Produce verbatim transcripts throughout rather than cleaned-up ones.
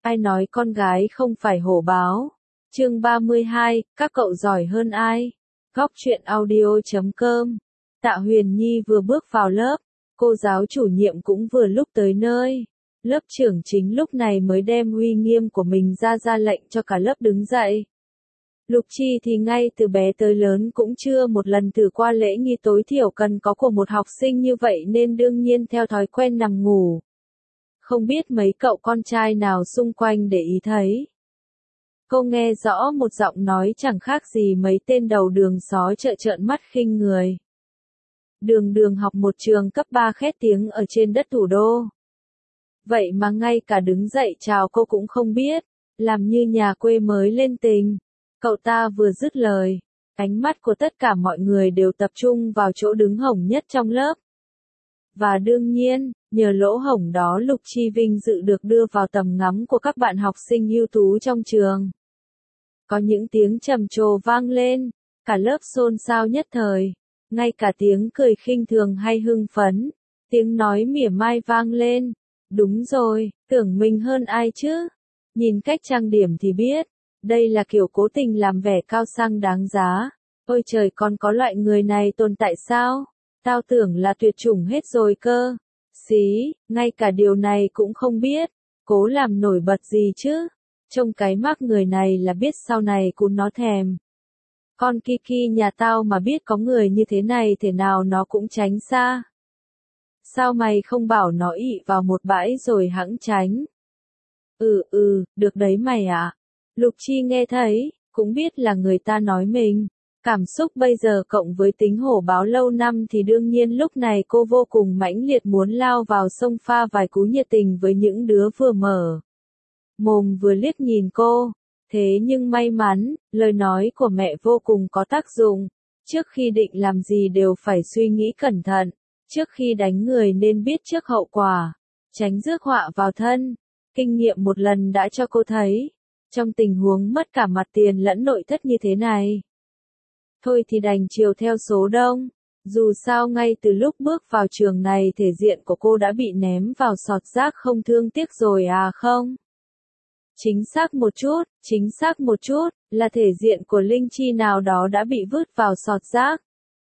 Ai nói con gái không phải hổ báo? Chương ba mươi hai, các cậu giỏi hơn ai? Góc truyện audio chấm com. Tạ Huyền Nhi vừa bước vào lớp, cô giáo chủ nhiệm cũng vừa lúc tới nơi. Lớp trưởng chính lúc này mới đem uy nghiêm của mình ra ra lệnh cho cả lớp đứng dậy. Lục Chi thì ngay từ bé tới lớn cũng chưa một lần thử qua lễ nghi tối thiểu cần có của một học sinh như vậy nên đương nhiên theo thói quen nằm ngủ. Không biết mấy cậu con trai nào xung quanh để ý thấy. Cô nghe rõ một giọng nói chẳng khác gì mấy tên đầu đường xó chợ trợn mắt khinh người. Đường đường học một trường cấp ba khét tiếng ở trên đất thủ đô. Vậy mà ngay cả đứng dậy chào cô cũng không biết, làm như nhà quê mới lên tình. Cậu ta vừa dứt lời, ánh mắt của tất cả mọi người đều tập trung vào chỗ đứng hổng nhất trong lớp. Và đương nhiên, nhờ lỗ hổng đó Lục Chi vinh dự được đưa vào tầm ngắm của các bạn học sinh ưu tú trong trường. Có những tiếng trầm trồ vang lên, cả lớp xôn xao nhất thời, ngay cả tiếng cười khinh thường hay hưng phấn, tiếng nói mỉa mai vang lên. Đúng rồi, tưởng mình hơn ai chứ? Nhìn cách trang điểm thì biết, đây là kiểu cố tình làm vẻ cao sang đáng giá. Ôi trời, còn có loại người này tồn tại sao? Tao tưởng là tuyệt chủng hết rồi cơ. Xí, ngay cả điều này cũng không biết. Cố làm nổi bật gì chứ? Trông cái mác người này là biết sau này cũng nó thèm. Con Kiki nhà tao mà biết có người như thế này thế nào nó cũng tránh xa. Sao mày không bảo nó ị vào một bãi rồi hẵng tránh? Ừ ừ, được đấy mày ạ. Lục Chi nghe thấy, cũng biết là người ta nói mình. Cảm xúc bây giờ cộng với tính hổ báo lâu năm thì đương nhiên lúc này cô vô cùng mãnh liệt muốn lao vào sông pha vài cú nhiệt tình với những đứa vừa mở mồm vừa liếc nhìn cô. Thế nhưng may mắn, lời nói của mẹ vô cùng có tác dụng. Trước khi định làm gì đều phải suy nghĩ cẩn thận. Trước khi đánh người nên biết trước hậu quả. Tránh rước họa vào thân. Kinh nghiệm một lần đã cho cô thấy. Trong tình huống mất cả mặt tiền lẫn nội thất như thế này. Thôi thì đành chiều theo số đông. Dù sao ngay từ lúc bước vào trường này thể diện của cô đã bị ném vào sọt rác không thương tiếc rồi à không? Chính xác một chút, chính xác một chút, là thể diện của Linh Chi nào đó đã bị vứt vào sọt rác.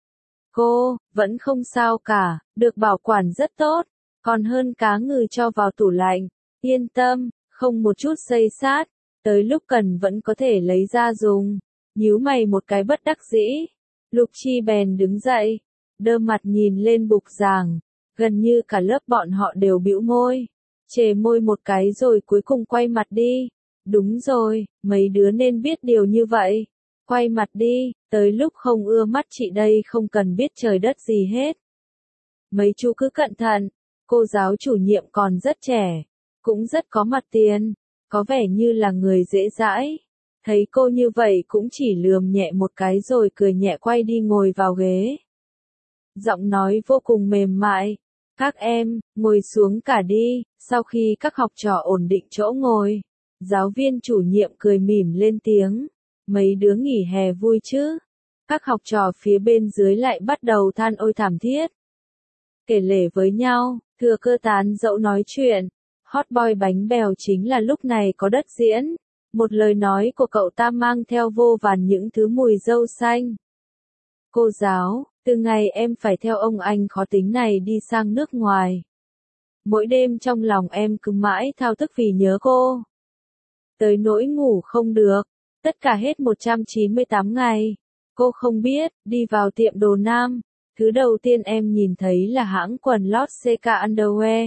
Cô, vẫn không sao cả, được bảo quản rất tốt, còn hơn cá ngừ cho vào tủ lạnh. Yên tâm, không một chút xây sát, tới lúc cần vẫn có thể lấy ra dùng. Nhíu mày một cái bất đắc dĩ. Lục Chi bèn đứng dậy, đơ mặt nhìn lên bục giảng, gần như cả lớp bọn họ đều bĩu môi, chề môi một cái rồi cuối cùng quay mặt đi. Đúng rồi, mấy đứa nên biết điều như vậy. Quay mặt đi, tới lúc không ưa mắt chị đây không cần biết trời đất gì hết. Mấy chú cứ cẩn thận, cô giáo chủ nhiệm còn rất trẻ, cũng rất có mặt tiền, có vẻ như là người dễ dãi. Thấy cô như vậy cũng chỉ lườm nhẹ một cái rồi cười nhẹ quay đi ngồi vào ghế. Giọng nói vô cùng mềm mại. Các em, ngồi xuống cả đi. Sau khi các học trò ổn định chỗ ngồi, giáo viên chủ nhiệm cười mỉm lên tiếng. Mấy đứa nghỉ hè vui chứ? Các học trò phía bên dưới lại bắt đầu than ôi thảm thiết. Kể lể với nhau, thừa cơ tán dẫu nói chuyện. Hot boy bánh bèo chính là lúc này có đất diễn. Một lời nói của cậu ta mang theo vô vàn những thứ mùi dâu xanh. Cô giáo, từ ngày em phải theo ông anh khó tính này đi sang nước ngoài. Mỗi đêm trong lòng em cứ mãi thao thức vì nhớ cô. Tới nỗi ngủ không được, tất cả hết một trăm chín mươi tám ngày. Cô không biết, đi vào tiệm đồ nam, thứ đầu tiên em nhìn thấy là hãng quần lót xê ca Underwear.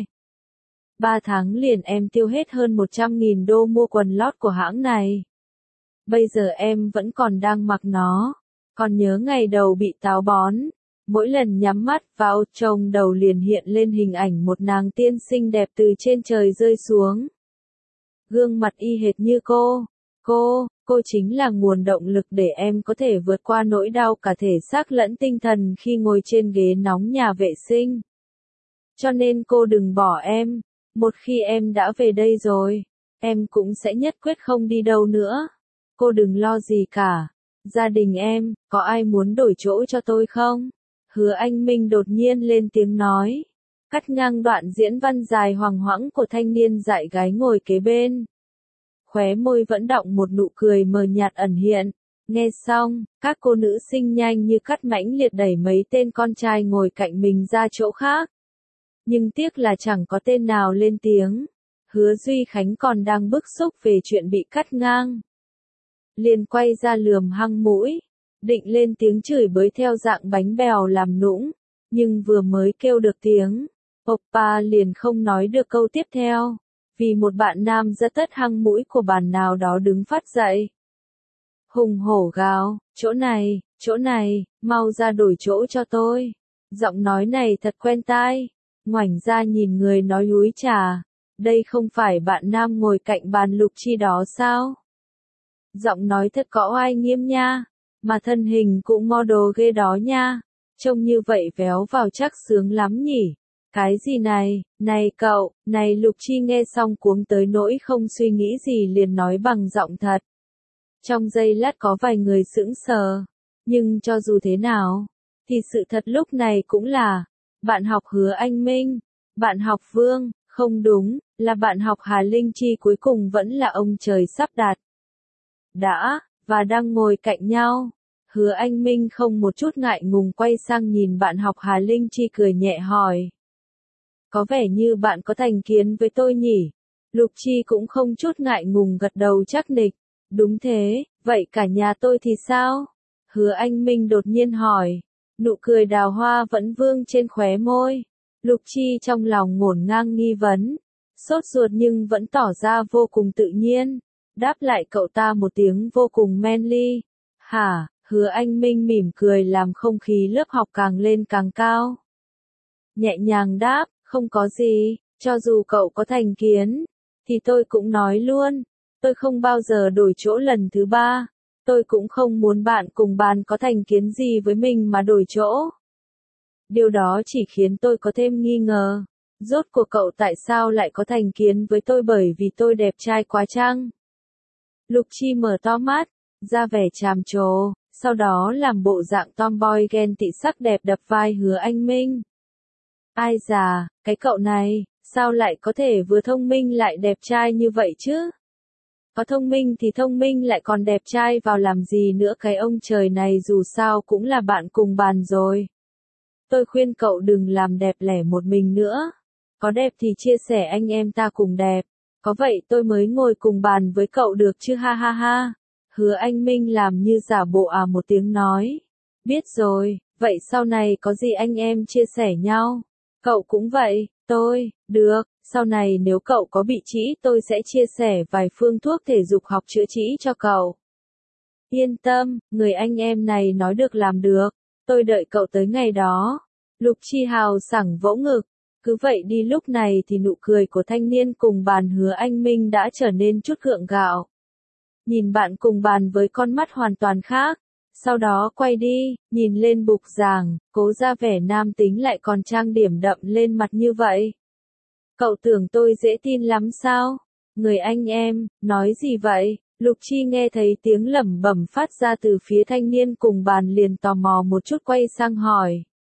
Ba tháng liền em tiêu hết hơn một trăm nghìn đô mua quần lót của hãng này. Bây giờ em vẫn còn đang mặc nó. Còn nhớ ngày đầu bị táo bón. Mỗi lần nhắm mắt vào trông đầu liền hiện lên hình ảnh một nàng tiên xinh đẹp từ trên trời rơi xuống. Gương mặt y hệt như cô. Cô, cô chính là nguồn động lực để em có thể vượt qua nỗi đau cả thể xác lẫn tinh thần khi ngồi trên ghế nóng nhà vệ sinh. Cho nên cô đừng bỏ em. Một khi em đã về đây rồi, em cũng sẽ nhất quyết không đi đâu nữa. Cô đừng lo gì cả. Gia đình em, có ai muốn đổi chỗ cho tôi không? Hứa Anh Minh đột nhiên lên tiếng nói. Cắt ngang đoạn diễn văn dài hoằng hoãng của thanh niên dạy gái ngồi kế bên. khóe môi vẫn đọng một nụ cười mờ nhạt ẩn hiện. Nghe xong, các cô nữ sinh nhanh như cắt mãnh liệt đẩy mấy tên con trai ngồi cạnh mình ra chỗ khác. Nhưng tiếc là chẳng có tên nào lên tiếng. Hứa Duy Khánh còn đang bức xúc về chuyện bị cắt ngang. Liền quay ra lườm hăng mũi, định lên tiếng chửi bới theo dạng bánh bèo làm nũng, nhưng vừa mới kêu được tiếng, Oppa liền không nói được câu tiếp theo, vì một bạn nam rất tất hăng mũi của bàn nào đó đứng phát dậy. Hùng hổ gào, chỗ này, chỗ này, mau ra đổi chỗ cho tôi. Giọng nói này thật quen tai, ngoảnh ra nhìn người nói úi trà, đây không phải bạn nam ngồi cạnh bàn Lục Chi đó sao? Giọng nói thật có oai nghiêm nha, mà thân hình cũng model ghê đó nha, trông như vậy véo vào chắc sướng lắm nhỉ. Cái gì này, này cậu, này Lục Chi nghe xong cuống tới nỗi không suy nghĩ gì liền nói bằng giọng thật. Trong giây lát có vài người sững sờ, nhưng cho dù thế nào, thì sự thật lúc này cũng là, bạn học Hứa Anh Minh, bạn học Vương, không đúng, là bạn học Hà Linh Chi cuối cùng vẫn là ông trời sắp đặt. Đã, và đang ngồi cạnh nhau. Hứa Anh Minh không một chút ngại ngùng quay sang nhìn bạn học Hà Linh Chi cười nhẹ hỏi. Có vẻ như bạn có thành kiến với tôi nhỉ? Lục Chi cũng không chút ngại ngùng gật đầu chắc nịch. Đúng thế, vậy cả nhà tôi thì sao? Hứa Anh Minh đột nhiên hỏi. Nụ cười đào hoa vẫn vương trên khóe môi. Lục Chi trong lòng ngổn ngang nghi vấn. Sốt ruột nhưng vẫn tỏ ra vô cùng tự nhiên. Đáp lại cậu ta một tiếng vô cùng manly. Hả? Hứa Anh Minh mỉm cười làm không khí lớp học càng lên càng cao. Nhẹ nhàng đáp, không có gì, cho dù cậu có thành kiến, thì tôi cũng nói luôn, tôi không bao giờ đổi chỗ lần thứ ba, tôi cũng không muốn bạn cùng bàn có thành kiến gì với mình mà đổi chỗ. Điều đó chỉ khiến tôi có thêm nghi ngờ, rốt cuộc cậu tại sao lại có thành kiến với tôi bởi vì tôi đẹp trai quá chăng? Lục Chi mở to mắt, ra vẻ tràm trồ, sau đó làm bộ dạng tomboy ghen tị sắc đẹp đập vai Hứa Anh Minh. Ai già, cái cậu này, sao lại có thể vừa thông minh lại đẹp trai như vậy chứ? Có thông minh thì thông minh lại còn đẹp trai vào làm gì nữa, cái ông trời này dù sao cũng là bạn cùng bàn rồi. Tôi khuyên cậu đừng làm đẹp lẻ một mình nữa. Có đẹp thì chia sẻ anh em ta cùng đẹp. Có vậy tôi mới ngồi cùng bàn với cậu được chứ ha ha ha. Hứa Anh Minh làm như giả bộ à một tiếng nói. Biết rồi, vậy sau này có gì anh em chia sẻ nhau. Cậu cũng vậy, tôi, được, sau này nếu cậu có bị trĩ tôi sẽ chia sẻ vài phương thuốc thể dục học chữa trĩ cho cậu. Yên tâm, người anh em này nói được làm được, tôi đợi cậu tới ngày đó. Lục Chi hào sảng vỗ ngực, cứ vậy đi lúc này thì nụ cười của thanh niên cùng bàn Hứa Anh Minh đã trở nên chút gượng gạo. Nhìn bạn cùng bàn với con mắt hoàn toàn khác. Sau đó quay đi, nhìn lên bục giảng, cố ra vẻ nam tính lại còn trang điểm đậm lên mặt như vậy. Cậu tưởng tôi dễ tin lắm sao? Người anh em, nói gì vậy? Lục Chi nghe thấy tiếng lẩm bẩm phát ra từ phía thanh niên cùng bàn liền tò mò một chút quay sang hỏi.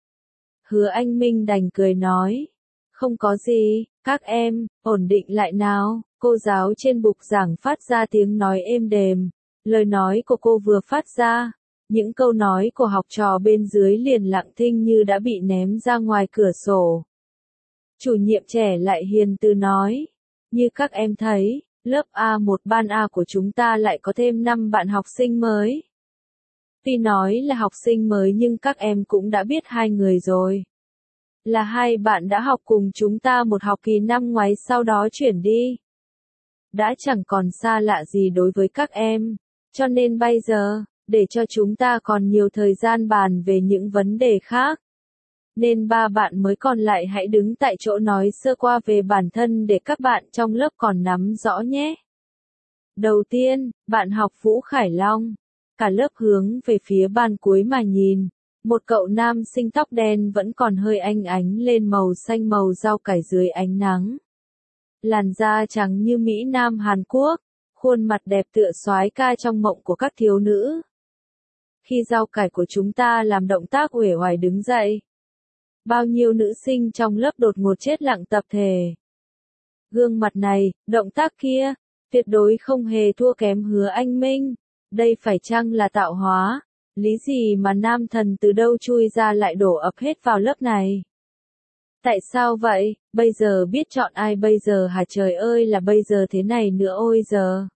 Hứa Anh Minh đành cười nói. Không có gì, các em, ổn định lại nào. Cô giáo trên bục giảng phát ra tiếng nói êm đềm. Lời nói của cô vừa phát ra. Những câu nói của học trò bên dưới liền lặng thinh như đã bị ném ra ngoài cửa sổ. Chủ nhiệm trẻ lại hiền từ nói. Như các em thấy, lớp A một ban A của chúng ta lại có thêm năm bạn học sinh mới. Tuy nói là học sinh mới nhưng các em cũng đã biết hai người rồi. Là hai bạn đã học cùng chúng ta một học kỳ năm ngoái sau đó chuyển đi. Đã chẳng còn xa lạ gì đối với các em, cho nên bây giờ, để cho chúng ta còn nhiều thời gian bàn về những vấn đề khác. Nên ba bạn mới còn lại hãy đứng tại chỗ nói sơ qua về bản thân để các bạn trong lớp còn nắm rõ nhé. Đầu tiên, bạn học Vũ Khải Long. Cả lớp hướng về phía bàn cuối mà nhìn. Một cậu nam sinh tóc đen vẫn còn hơi ánh ánh lên màu xanh màu rau cải dưới ánh nắng. Làn da trắng như Mỹ Nam Hàn Quốc, khuôn mặt đẹp tựa soái ca trong mộng của các thiếu nữ. Khi rau cải của chúng ta làm động tác uể oải đứng dậy, bao nhiêu nữ sinh trong lớp đột ngột chết lặng tập thể. Gương mặt này, động tác kia, tuyệt đối không hề thua kém Hứa Anh Minh. Đây phải chăng là tạo hóa? Lý gì mà nam thần từ đâu chui ra lại đổ ập hết vào lớp này? Tại sao vậy? Bây giờ biết chọn ai bây giờ hả trời ơi là bây giờ thế này nữa ôi giờ.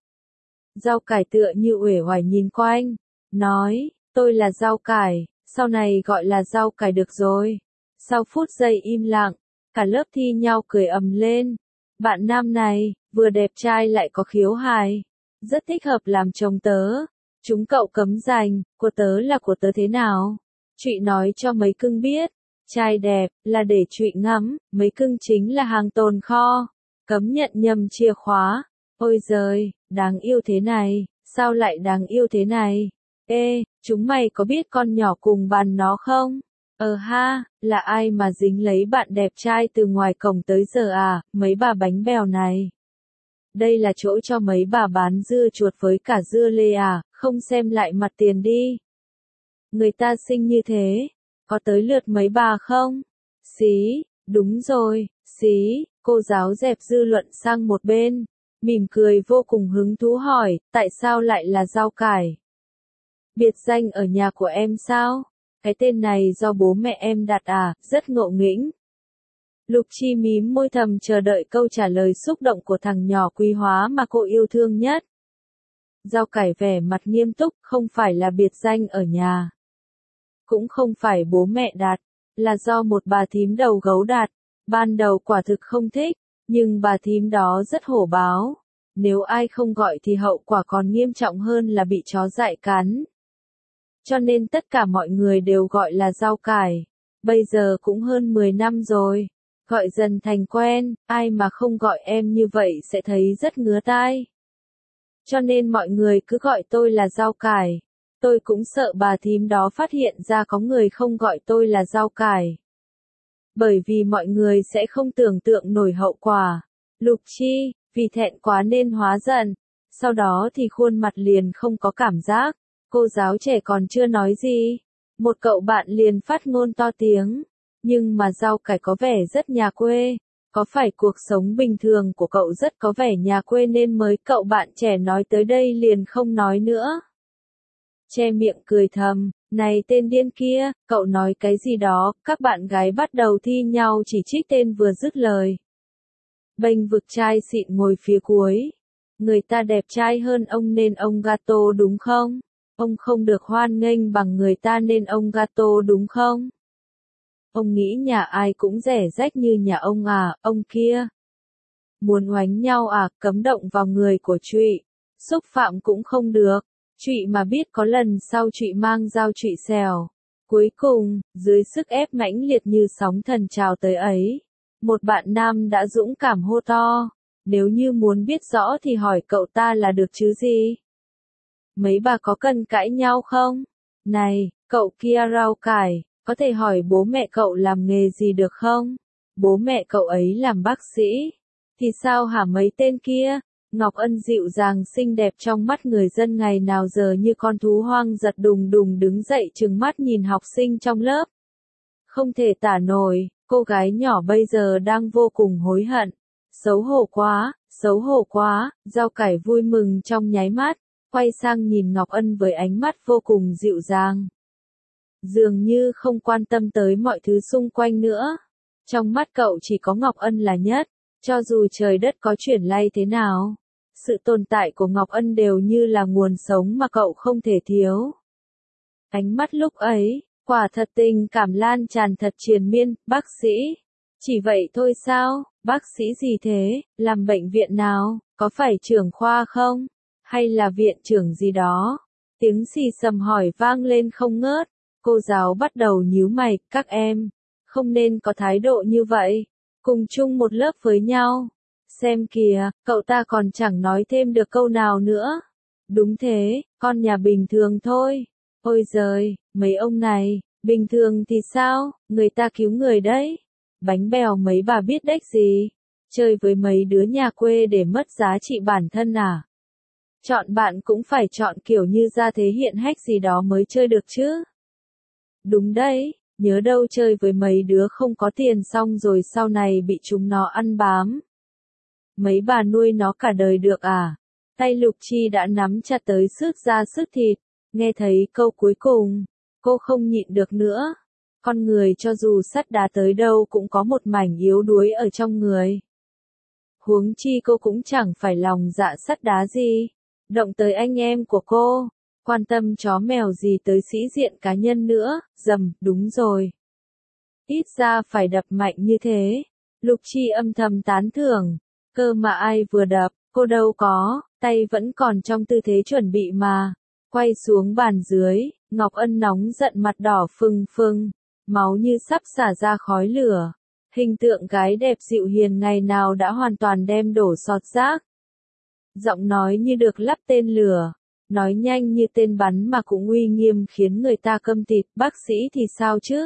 Rau cải tựa như uể oải nhìn quanh, nói, tôi là rau cải, sau này gọi là rau cải được rồi. Sau phút giây im lặng, cả lớp thi nhau cười ầm lên. Bạn nam này, vừa đẹp trai lại có khiếu hài, rất thích hợp làm chồng tớ. Chúng cậu cấm giành, của tớ là của tớ thế nào? Trụy nói cho mấy cưng biết, trai đẹp, là để trụy ngắm, mấy cưng chính là hàng tồn kho. Cấm nhận nhầm chìa khóa. Ôi giời, đáng yêu thế này, sao lại đáng yêu thế này? Ê, chúng mày có biết con nhỏ cùng bàn nó không? Ờ ha, là ai mà dính lấy bạn đẹp trai từ ngoài cổng tới giờ à, mấy bà bánh bèo này. Đây là chỗ cho mấy bà bán dưa chuột với cả dưa lê à, không xem lại mặt tiền đi. Người ta xinh như thế, có tới lượt mấy bà không? Xí, đúng rồi, xí, cô giáo dẹp dư luận sang một bên, mỉm cười vô cùng hứng thú hỏi, tại sao lại là rau cải? Biệt danh ở nhà của em sao? Cái tên này do bố mẹ em đặt à, rất ngộ nghĩnh. Lục Chi mím môi thầm chờ đợi câu trả lời xúc động của thằng nhỏ quý hóa mà cô yêu thương nhất. Rau cải vẻ mặt nghiêm túc, không phải là biệt danh ở nhà. Cũng không phải bố mẹ đặt, là do một bà thím đầu gấu đặt. Ban đầu quả thực không thích, nhưng bà thím đó rất hổ báo. Nếu ai không gọi thì hậu quả còn nghiêm trọng hơn là bị chó dại cắn. Cho nên tất cả mọi người đều gọi là rau cải. Bây giờ cũng hơn mười năm rồi. Gọi dần thành quen, ai mà không gọi em như vậy sẽ thấy rất ngứa tai. Cho nên mọi người cứ gọi tôi là rau cải. Tôi cũng sợ bà thím đó phát hiện ra có người không gọi tôi là rau cải. Bởi vì mọi người sẽ không tưởng tượng nổi hậu quả. Lục Chi, vì thẹn quá nên hóa giận. Sau đó thì khuôn mặt liền không có cảm giác. Cô giáo trẻ còn chưa nói gì. Một cậu bạn liền phát ngôn to tiếng. Nhưng mà rau cải có vẻ rất nhà quê. Có phải cuộc sống bình thường của cậu rất có vẻ nhà quê nên mới cậu bạn trẻ nói tới đây liền không nói nữa. Che miệng cười thầm, này tên điên kia, cậu nói cái gì đó, các bạn gái bắt đầu thi nhau chỉ trích tên vừa dứt lời. Bênh vực trai xịn ngồi phía cuối. Người ta đẹp trai hơn ông nên ông gato đúng không? Ông không được hoan nghênh bằng người ta nên ông gato đúng không? Ông nghĩ nhà ai cũng rẻ rách như nhà ông à, ông kia. Muốn oánh nhau à, cấm động vào người của Trụy. Xúc phạm cũng không được. Trụy mà biết có lần sau Trụy mang dao Trụy xèo. Cuối cùng, dưới sức ép mãnh liệt như sóng thần trào tới ấy, một bạn nam đã dũng cảm hô to. Nếu như muốn biết rõ thì hỏi cậu ta là được chứ gì? Mấy bà có cần cãi nhau không? Này, cậu kia rau cải, có thể hỏi bố mẹ cậu làm nghề gì được không? Bố mẹ cậu ấy làm bác sĩ. Thì sao hả mấy tên kia? Ngọc Ân dịu dàng xinh đẹp trong mắt người dân ngày nào giờ như con thú hoang giật đùng đùng đứng dậy trừng mắt nhìn học sinh trong lớp. Không thể tả nổi, cô gái nhỏ bây giờ đang vô cùng hối hận. Xấu hổ quá, xấu hổ quá, rau cải vui mừng trong nháy mắt, quay sang nhìn Ngọc Ân với ánh mắt vô cùng dịu dàng. Dường như không quan tâm tới mọi thứ xung quanh nữa. Trong mắt cậu chỉ có Ngọc Ân là nhất, cho dù trời đất có chuyển lay thế nào. Sự tồn tại của Ngọc Ân đều như là nguồn sống mà cậu không thể thiếu. Ánh mắt lúc ấy, quả thật tình cảm lan tràn thật triền miên, bác sĩ. Chỉ vậy thôi sao, bác sĩ gì thế, làm bệnh viện nào, có phải trưởng khoa không, hay là viện trưởng gì đó. Tiếng xì xầm hỏi vang lên không ngớt, cô giáo bắt đầu nhíu mày, các em, không nên có thái độ như vậy, cùng chung một lớp với nhau. Xem kìa, cậu ta còn chẳng nói thêm được câu nào nữa. Đúng thế, con nhà bình thường thôi. Ôi giời, mấy ông này, bình thường thì sao, người ta cứu người đấy. Bánh bèo mấy bà biết đếch gì. Chơi với mấy đứa nhà quê để mất giá trị bản thân à? Chọn bạn cũng phải chọn kiểu như ra thế hiện hách gì đó mới chơi được chứ. Đúng đấy, nhớ đâu chơi với mấy đứa không có tiền xong rồi sau này bị chúng nó ăn bám. Mấy bà nuôi nó cả đời được à? Tay Lục Chi đã nắm chặt tới xước da sức thịt, nghe thấy câu cuối cùng, cô không nhịn được nữa. Con người cho dù sắt đá tới đâu cũng có một mảnh yếu đuối ở trong người. Huống chi cô cũng chẳng phải lòng dạ sắt đá gì, động tới anh em của cô, quan tâm chó mèo gì tới sĩ diện cá nhân nữa, dầm, đúng rồi. Ít ra phải đập mạnh như thế. Lục Chi âm thầm tán thưởng, cơ mà ai vừa đập, cô đâu có, tay vẫn còn trong tư thế chuẩn bị mà. Quay xuống bàn dưới, Ngọc Ân nóng giận mặt đỏ phừng phừng, máu như sắp xả ra khói lửa. Hình tượng gái đẹp dịu hiền ngày nào đã hoàn toàn đem đổ sọt rác. Giọng nói như được lắp tên lửa, nói nhanh như tên bắn mà cũng uy nghiêm khiến người ta câm tịt. Bác sĩ thì sao chứ?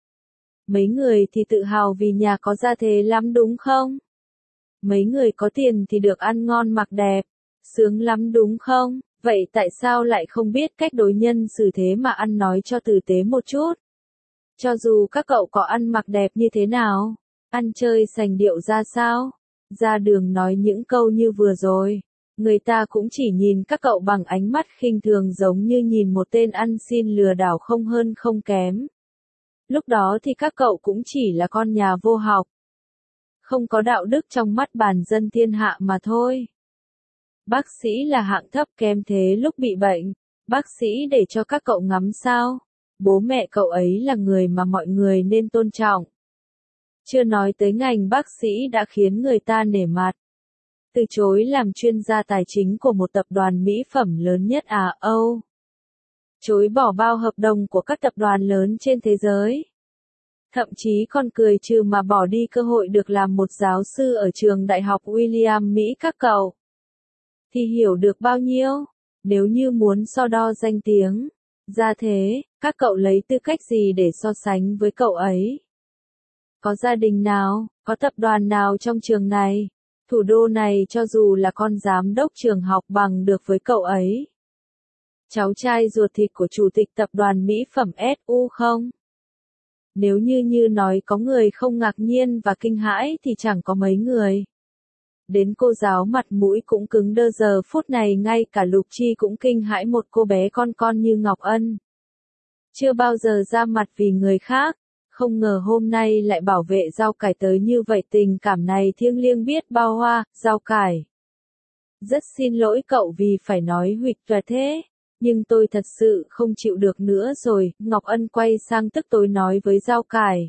Mấy người thì tự hào vì nhà có gia thế lắm đúng không? Mấy người có tiền thì được ăn ngon mặc đẹp, sướng lắm đúng không? Vậy tại sao lại không biết cách đối nhân xử thế mà ăn nói cho tử tế một chút? Cho dù các cậu có ăn mặc đẹp như thế nào, ăn chơi sành điệu ra sao, ra đường nói những câu như vừa rồi, người ta cũng chỉ nhìn các cậu bằng ánh mắt khinh thường giống như nhìn một tên ăn xin lừa đảo không hơn không kém. Lúc đó thì các cậu cũng chỉ là con nhà vô học, không có đạo đức trong mắt bàn dân thiên hạ mà thôi. Bác sĩ là hạng thấp kém thế lúc bị bệnh, bác sĩ để cho các cậu ngắm sao? Bố mẹ cậu ấy là người mà mọi người nên tôn trọng. Chưa nói tới ngành bác sĩ đã khiến người ta nể mặt. Từ chối làm chuyên gia tài chính của một tập đoàn mỹ phẩm lớn nhất Á Âu. Chối bỏ bao hợp đồng của các tập đoàn lớn trên thế giới. Thậm chí còn cười trừ mà bỏ đi cơ hội được làm một giáo sư ở trường đại học William Mỹ các cậu. Thì hiểu được bao nhiêu, nếu như muốn so đo danh tiếng, ra thế, các cậu lấy tư cách gì để so sánh với cậu ấy? Có gia đình nào, có tập đoàn nào trong trường này, thủ đô này cho dù là con giám đốc trường học bằng được với cậu ấy? Cháu trai ruột thịt của chủ tịch tập đoàn mỹ phẩm ét u không? Nếu như như nói có người không ngạc nhiên và kinh hãi thì chẳng có mấy người. Đến cô giáo mặt mũi cũng cứng đơ giờ phút này ngay cả Lục Chi cũng kinh hãi một cô bé con con như Ngọc Ân. Chưa bao giờ ra mặt vì người khác, không ngờ hôm nay lại bảo vệ rau cải tới như vậy, tình cảm này thiêng liêng biết bao hoa, rau cải. Rất xin lỗi cậu vì phải nói huỵch toẹt thế, nhưng tôi thật sự không chịu được nữa rồi, Ngọc Ân quay sang tức tối nói với rau cải.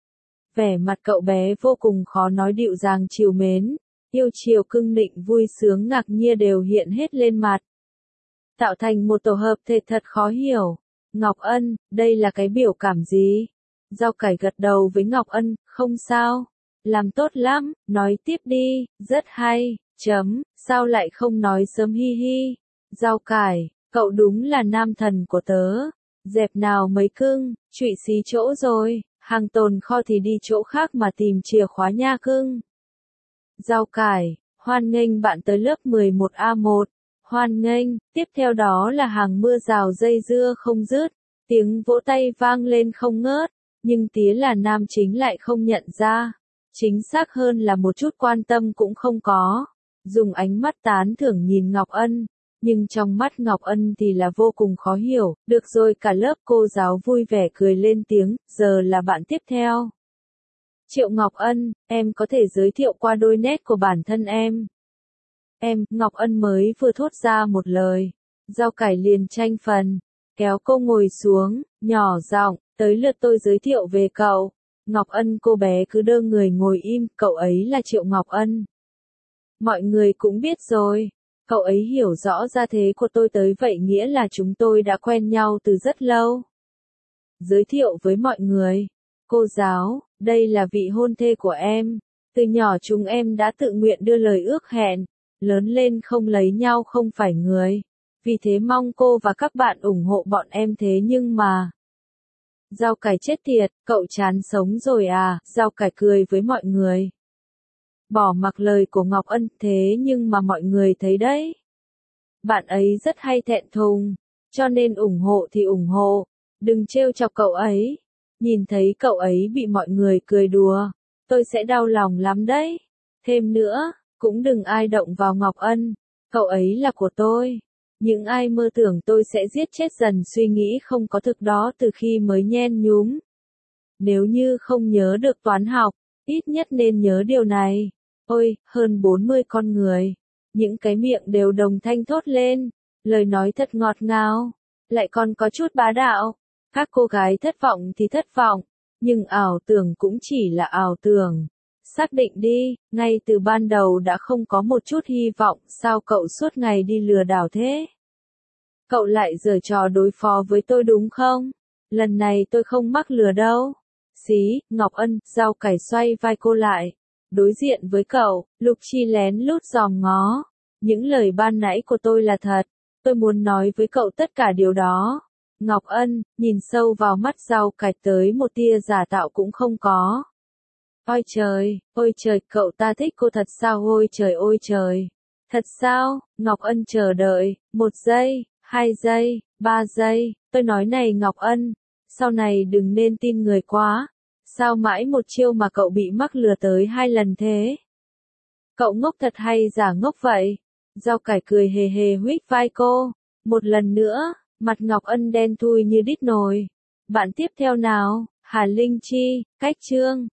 Vẻ mặt cậu bé vô cùng khó nói, dịu dàng trìu mến, yêu chiều cưng nịnh vui sướng ngạc nhiên đều hiện hết lên mặt. Tạo thành một tổ hợp thể thật khó hiểu. Ngọc Ân, đây là cái biểu cảm gì? Rau cải gật đầu với Ngọc Ân, không sao. Làm tốt lắm, nói tiếp đi, rất hay, chấm, sao lại không nói sớm hi hi. Rau cải, cậu đúng là nam thần của tớ. Dẹp nào mấy cưng, trụy xí chỗ rồi, hàng tồn kho thì đi chỗ khác mà tìm chìa khóa nha cưng. Rau cải, hoan nghênh bạn tới lớp mười một A một. Hoan nghênh, tiếp theo đó là hàng mưa rào dây dưa không dứt, tiếng vỗ tay vang lên không ngớt, nhưng tía là nam chính lại không nhận ra, chính xác hơn là một chút quan tâm cũng không có, dùng ánh mắt tán thưởng nhìn Ngọc Ân, nhưng trong mắt Ngọc Ân thì là vô cùng khó hiểu, được rồi cả lớp cô giáo vui vẻ cười lên tiếng, giờ là bạn tiếp theo. Triệu Ngọc Ân, em có thể giới thiệu qua đôi nét của bản thân em. Em, Ngọc Ân mới vừa thốt ra một lời, rau cải liền tranh phần, kéo cô ngồi xuống, nhỏ giọng, tới lượt tôi giới thiệu về cậu. Ngọc Ân cô bé cứ đơ người ngồi im, cậu ấy là Triệu Ngọc Ân. Mọi người cũng biết rồi, cậu ấy hiểu rõ gia thế của tôi tới vậy nghĩa là chúng tôi đã quen nhau từ rất lâu. Giới thiệu với mọi người, cô giáo, đây là vị hôn thê của em, từ nhỏ chúng em đã tự nguyện đưa lời ước hẹn. Lớn lên không lấy nhau không phải người. Vì thế mong cô và các bạn ủng hộ bọn em thế nhưng mà. Rau cải chết tiệt, cậu chán sống rồi à, rau cải cười với mọi người. Bỏ mặc lời của Ngọc Ân thế nhưng mà mọi người thấy đấy. Bạn ấy rất hay thẹn thùng, cho nên ủng hộ thì ủng hộ, đừng trêu chọc cậu ấy. Nhìn thấy cậu ấy bị mọi người cười đùa, tôi sẽ đau lòng lắm đấy. Thêm nữa, cũng đừng ai động vào Ngọc Ân, Cậu ấy là của tôi. Những ai mơ tưởng tôi sẽ giết chết dần suy nghĩ không có thực đó từ khi mới nhen nhúm. Nếu như không nhớ được toán học, ít nhất nên nhớ điều này. Ôi, hơn bốn mươi con người. Những cái miệng đều đồng thanh thốt lên. Lời nói thật ngọt ngào. Lại còn có chút bá đạo. Các cô gái thất vọng thì thất vọng. Nhưng ảo tưởng cũng chỉ là ảo tưởng. Xác định đi, ngay từ ban đầu đã không có một chút hy vọng, sao cậu suốt ngày đi lừa đảo thế? Cậu lại giở trò đối phó với tôi đúng không? Lần này tôi không mắc lừa đâu. Xí, Ngọc Ân, rau cải xoay vai cô lại. Đối diện với cậu, Lục Chi lén lút dòm ngó. Những lời ban nãy của tôi là thật. Tôi muốn nói với cậu tất cả điều đó. Ngọc Ân, nhìn sâu vào mắt rau cải tới một tia giả tạo cũng không có. Ôi trời, ôi trời, cậu ta thích cô thật sao ôi trời ôi trời. Thật sao, Ngọc Ân chờ đợi, một giây, hai giây, ba giây, tôi nói này Ngọc Ân, sau này đừng nên tin người quá. Sao mãi một chiêu mà cậu bị mắc lừa tới hai lần thế? Cậu ngốc thật hay giả ngốc vậy? Rau cải cười hề hề huých vai cô. Một lần nữa, mặt Ngọc Ân đen thui như đít nồi. Bạn tiếp theo nào, Hà Linh Chi, Cách Chương.